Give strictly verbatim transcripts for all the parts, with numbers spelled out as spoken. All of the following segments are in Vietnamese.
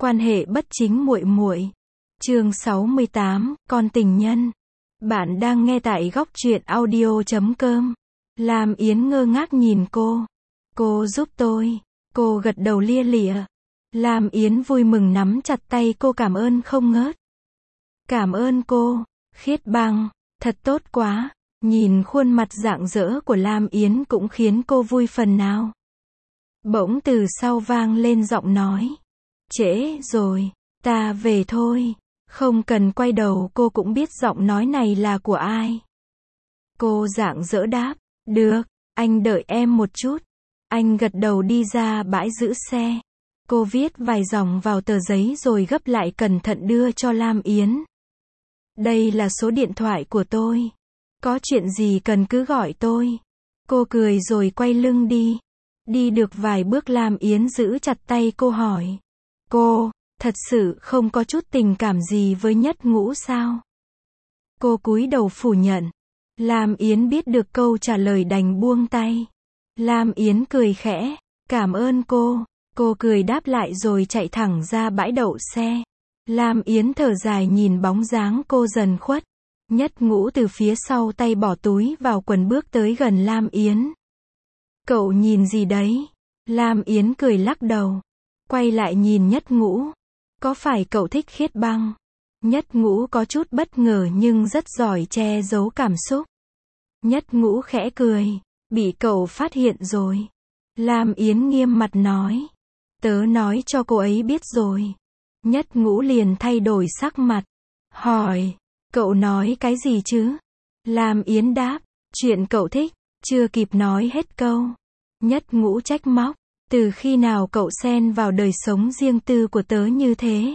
Quan hệ bất chính muội muội. Chương sáu mươi tám, con tình nhân. Bạn đang nghe tại góc truyện audio chấm com. Lam Yến ngơ ngác nhìn cô. Cô giúp tôi. Cô gật đầu lia lịa. Lam Yến vui mừng nắm chặt tay cô cảm ơn không ngớt. Cảm ơn cô, Khiết Băng, thật tốt quá. Nhìn khuôn mặt rạng rỡ của Lam Yến cũng khiến cô vui phần nào. Bỗng từ sau vang lên giọng nói. Trễ rồi, ta về thôi. Không cần quay đầu cô cũng biết giọng nói này là của ai. Cô rạng rỡ đáp, được, anh đợi em một chút. Anh gật đầu đi ra bãi giữ xe. Cô viết vài dòng vào tờ giấy rồi gấp lại cẩn thận đưa cho Lam Yến. Đây là số điện thoại của tôi. Có chuyện gì cần cứ gọi tôi. Cô cười rồi quay lưng đi. Đi được vài bước Lam Yến giữ chặt tay cô hỏi. Cô, thật sự không có chút tình cảm gì với Nhất Ngũ sao? Cô cúi đầu phủ nhận. Lam Yến biết được câu trả lời đành buông tay. Lam Yến cười khẽ. Cảm ơn cô. Cô cười đáp lại rồi chạy thẳng ra bãi đậu xe. Lam Yến thở dài nhìn bóng dáng cô dần khuất. Nhất Ngũ từ phía sau tay bỏ túi vào quần bước tới gần Lam Yến. Cậu nhìn gì đấy? Lam Yến cười lắc đầu. Quay lại nhìn Nhất Ngũ. Có phải cậu thích Khiết Băng? Nhất Ngũ có chút bất ngờ nhưng rất giỏi che giấu cảm xúc. Nhất Ngũ khẽ cười. Bị cậu phát hiện rồi. Lam Yến nghiêm mặt nói. Tớ nói cho cô ấy biết rồi. Nhất Ngũ liền thay đổi sắc mặt. Hỏi. Cậu nói cái gì chứ? Lam Yến đáp. Chuyện cậu thích. Chưa kịp nói hết câu. Nhất Ngũ trách móc. Từ khi nào cậu xen vào đời sống riêng tư của tớ như thế?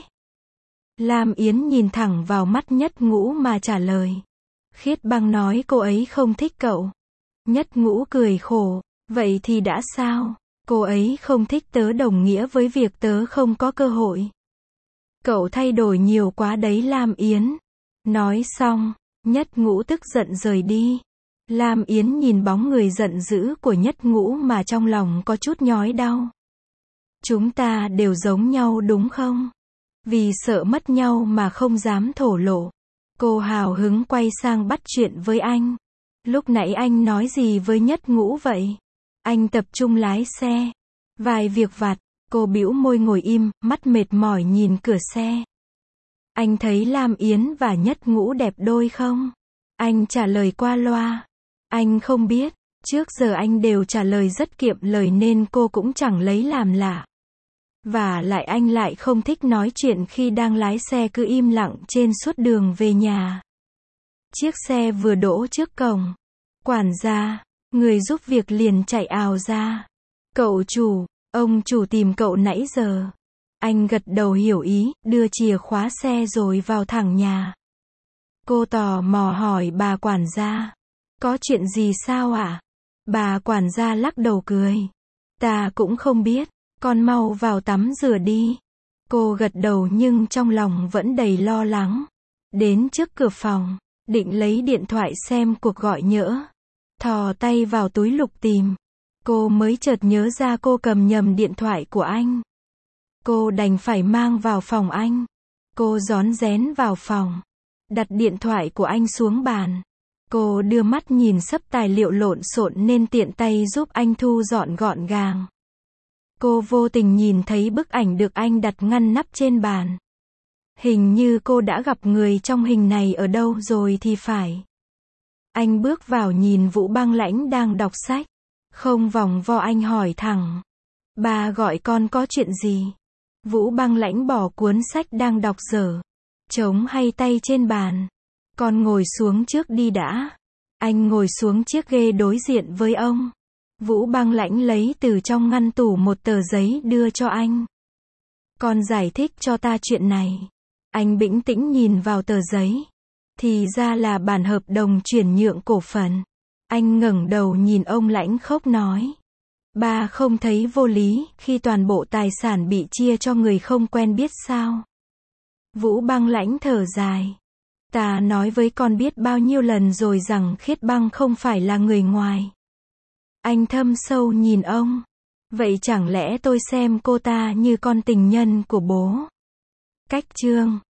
Lam Yến nhìn thẳng vào mắt Nhất Ngũ mà trả lời. Khiết Băng nói cô ấy không thích cậu. Nhất Ngũ cười khổ. Vậy thì đã sao? Cô ấy không thích tớ đồng nghĩa với việc tớ không có cơ hội. Cậu thay đổi nhiều quá đấy Lam Yến. Nói xong, Nhất Ngũ tức giận rời đi. Lam Yến nhìn bóng người giận dữ của Nhất Ngũ mà trong lòng có chút nhói đau. Chúng ta đều giống nhau đúng không? Vì sợ mất nhau mà không dám thổ lộ. Cô hào hứng quay sang bắt chuyện với anh. Lúc nãy anh nói gì với Nhất Ngũ vậy? Anh tập trung lái xe. Vài việc vặt, cô bĩu môi ngồi im, mắt mệt mỏi nhìn cửa xe. Anh thấy Lam Yến và Nhất Ngũ đẹp đôi không? Anh trả lời qua loa. Anh không biết, trước giờ anh đều trả lời rất kiệm lời nên cô cũng chẳng lấy làm lạ. Và lại anh lại không thích nói chuyện khi đang lái xe cứ im lặng trên suốt đường về nhà. Chiếc xe vừa đỗ trước cổng. Quản gia, người giúp việc liền chạy ào ra. Cậu chủ, ông chủ tìm cậu nãy giờ. Anh gật đầu hiểu ý, đưa chìa khóa xe rồi vào thẳng nhà. Cô tò mò hỏi bà quản gia. Có chuyện gì sao ạ? À? Bà quản gia lắc đầu cười. Ta cũng không biết, con mau vào tắm rửa đi. Cô gật đầu nhưng trong lòng vẫn đầy lo lắng. Đến trước cửa phòng, định lấy điện thoại xem cuộc gọi nhỡ. Thò tay vào túi lục tìm. Cô mới chợt nhớ ra cô cầm nhầm điện thoại của anh. Cô đành phải mang vào phòng anh. Cô rón rén vào phòng. Đặt điện thoại của anh xuống bàn. Cô đưa mắt nhìn sấp tài liệu lộn xộn nên tiện tay giúp anh thu dọn gọn gàng. Cô vô tình nhìn thấy bức ảnh được anh đặt ngăn nắp trên bàn. Hình như cô đã gặp người trong hình này ở đâu rồi thì phải. Anh bước vào nhìn Vũ Băng Lãnh đang đọc sách. Không vòng vo anh hỏi thẳng. Bà gọi con có chuyện gì? Vũ Băng Lãnh bỏ cuốn sách đang đọc dở. Chống hay tay trên bàn. Con ngồi xuống trước đi đã. Anh ngồi xuống chiếc ghế đối diện với ông. Vũ Băng Lãnh lấy từ trong ngăn tủ một tờ giấy đưa cho anh. Con giải thích cho ta chuyện này. Anh bĩnh tĩnh nhìn vào tờ giấy. Thì ra là bản hợp đồng chuyển nhượng cổ phần. Anh ngẩng đầu nhìn ông Lãnh khóc nói. Ba không thấy vô lý khi toàn bộ tài sản bị chia cho người không quen biết sao? Vũ Băng Lãnh thở dài. Ta nói với con biết bao nhiêu lần rồi rằng Khiết Băng không phải là người ngoài. Anh thâm sâu nhìn ông. Vậy chẳng lẽ tôi xem cô ta như con tình nhân của bố? Cách chương